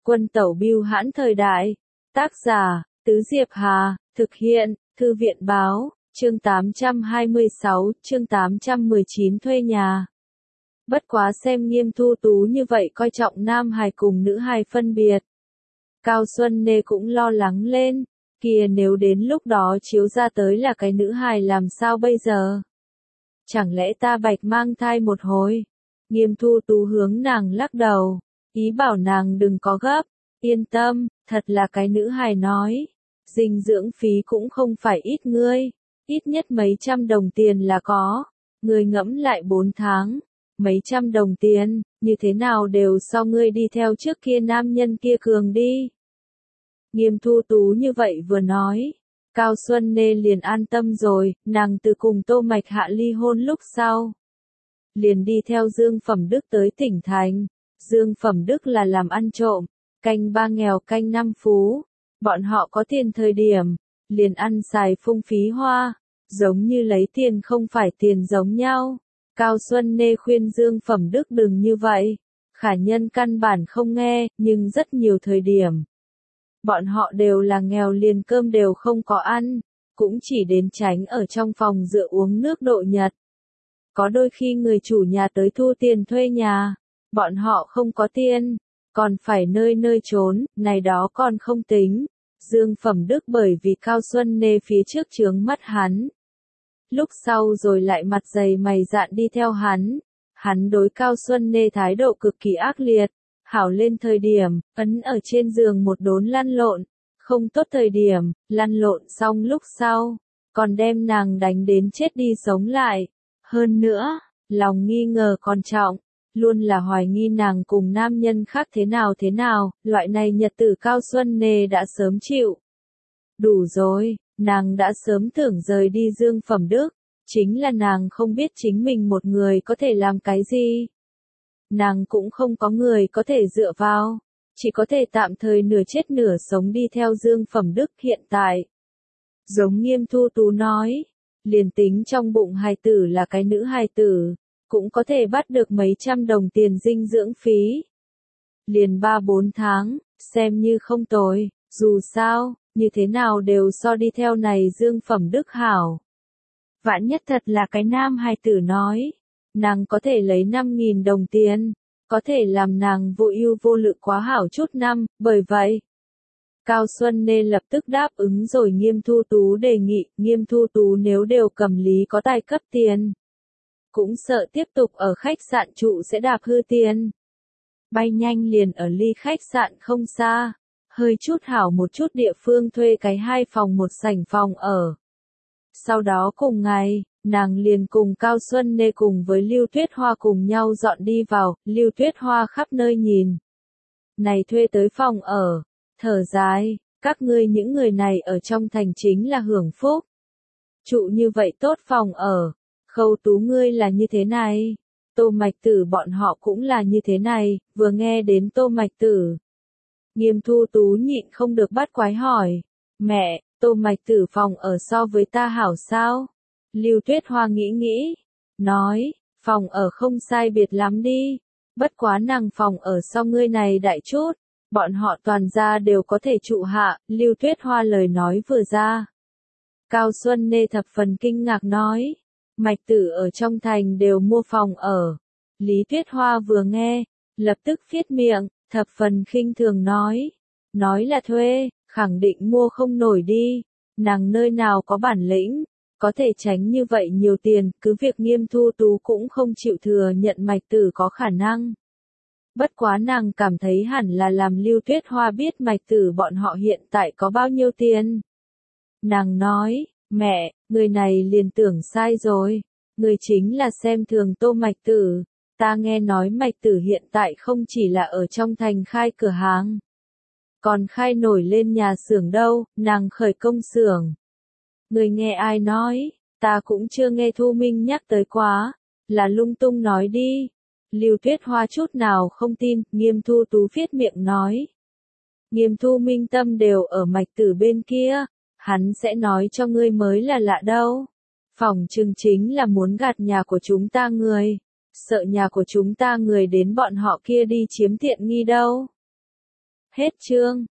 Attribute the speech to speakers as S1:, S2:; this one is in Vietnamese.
S1: Quân tẩu bưu hãn thời đại. Tác giả, Tứ Diệp Hà, thực hiện, Thư viện báo, chương 826, chương 819 thuê nhà. Bất quá xem Nghiêm Thu Tú như vậy coi trọng nam hài cùng nữ hài phân biệt. Cao Xuân Nê cũng lo lắng lên, kìa nếu đến lúc đó chiếu ra tới là cái nữ hài làm sao bây giờ? Chẳng lẽ ta bạch mang thai một hồi? Nghiêm Thu Tú hướng nàng lắc đầu, ý bảo nàng đừng có gấp, yên tâm, thật là cái nữ hài nói. Dinh dưỡng phí cũng không phải ít ngươi, ít nhất mấy trăm đồng tiền là có. Ngươi ngẫm lại 4 tháng, mấy trăm đồng tiền, như thế nào đều so ngươi đi theo trước kia nam nhân kia cường đi. Nghiêm Thu Tú như vậy vừa nói, Cao Xuân Nê liền an tâm rồi, nàng từ cùng Tô Mạch Hạ ly hôn lúc sau. Liền đi theo Dương Phẩm Đức tới tỉnh thành. Dương Phẩm Đức là làm ăn trộm, canh ba nghèo canh năm phú. Bọn họ có tiền thời điểm, liền ăn xài phung phí hoa, giống như lấy tiền không phải tiền giống nhau. Cao Xuân Nê khuyên Dương Phẩm Đức đừng như vậy. Khả nhân căn bản không nghe, nhưng rất nhiều thời điểm. Bọn họ đều là nghèo liền cơm đều không có ăn, cũng chỉ đến tránh ở trong phòng dựa uống nước độ nhật. Có đôi khi người chủ nhà tới thu tiền thuê nhà, bọn họ không có tiền, còn phải nơi nơi trốn, này đó còn không tính. Dương Phẩm Đức bởi vì Cao Xuân Nê phía trước chướng mắt hắn. Lúc sau rồi lại mặt dày mày dạn đi theo hắn. Hắn đối Cao Xuân Nê thái độ cực kỳ ác liệt. Hảo lên thời điểm, ấn ở trên giường một đốn lăn lộn. Không tốt thời điểm, lăn lộn xong lúc sau, còn đem nàng đánh đến chết đi sống lại. Hơn nữa, lòng nghi ngờ còn trọng, luôn là hoài nghi nàng cùng nam nhân khác thế nào, loại này nhật tử Cao Xuân Nê đã sớm chịu. Đủ rồi, nàng đã sớm tưởng rời đi Dương Phẩm Đức, chính là nàng không biết chính mình một người có thể làm cái gì. Nàng cũng không có người có thể dựa vào, chỉ có thể tạm thời nửa chết nửa sống đi theo Dương Phẩm Đức hiện tại. Giống Nghiêm Thu Tú nói, liền tính trong bụng hài tử là cái nữ hài tử, cũng có thể bắt được mấy trăm đồng tiền dinh dưỡng phí. Liền 3-4 tháng, xem như không tồi, dù sao, như thế nào đều so đi theo này Dương Phẩm Đức hảo. Vạn nhất thật là cái nam hài tử nói, nàng có thể lấy 5.000 đồng tiền, có thể làm nàng vô ưu vô lự quá hảo chút năm, bởi vậy. Cao Xuân Nê lập tức đáp ứng rồi Nghiêm Thu Tú đề nghị, Nghiêm Thu Tú nếu đều cầm lý có tài cấp tiền. Cũng sợ tiếp tục ở khách sạn trụ sẽ đạp hư tiền. Bay nhanh liền ở ly khách sạn không xa, hơi chút hảo một chút địa phương thuê cái 2 phòng 1 sảnh phòng ở. Sau đó cùng ngày, nàng liền cùng Cao Xuân Nê cùng với Lưu Tuyết Hoa cùng nhau dọn đi vào, Lưu Tuyết Hoa khắp nơi nhìn. Này thuê tới phòng ở, thở dài, các ngươi những người này ở trong thành chính là hưởng phúc. Trụ như vậy tốt phòng ở, Khâu Tú ngươi là như thế này, Tô Mạch Tử bọn họ cũng là như thế này, vừa nghe đến Tô Mạch Tử. Nghiêm Thu Tú nhịn không được bắt quái hỏi, mẹ, Tô Mạch Tử phòng ở so với ta hảo sao? Lưu Tuyết Hoa nghĩ, nói, phòng ở không sai biệt lắm đi, bất quá nàng phòng ở so ngươi này đại chút, bọn họ toàn gia đều có thể trụ hạ, Lưu Tuyết Hoa lời nói vừa ra. Cao Xuân Nê thập phần kinh ngạc nói, Mạch Tử ở trong thành đều mua phòng ở. Lý Tuyết Hoa vừa nghe, lập tức phiết miệng, thập phần khinh thường nói là thuê, khẳng định mua không nổi đi, nàng nơi nào có bản lĩnh, có thể tránh như vậy nhiều tiền, cứ việc Nghiêm Thu Tú cũng không chịu thừa nhận Mạch Tử có khả năng. Bất quá nàng cảm thấy hẳn là làm Lưu Tuyết Hoa biết Mạch Tử bọn họ hiện tại có bao nhiêu tiền. Nàng nói, mẹ, người này liền tưởng sai rồi, người chính là xem thường Tô Mạch Tử, ta nghe nói Mạch Tử hiện tại không chỉ là ở trong thành khai cửa hàng, còn khai nổi lên nhà xưởng đâu, nàng khởi công xưởng. Người nghe ai nói, ta cũng chưa nghe Thu Minh nhắc tới quá, là lung tung nói đi. Lưu Tuyết Hoa chút nào không tin, Nghiêm Thu Tú viết miệng nói. Nghiêm Thu Minh tâm đều ở Mạch Tử bên kia, hắn sẽ nói cho ngươi mới là lạ đâu. Phỏng chừng chính là muốn gạt nhà của chúng ta người, sợ nhà của chúng ta người đến bọn họ kia đi chiếm tiện nghi đâu. Hết chương.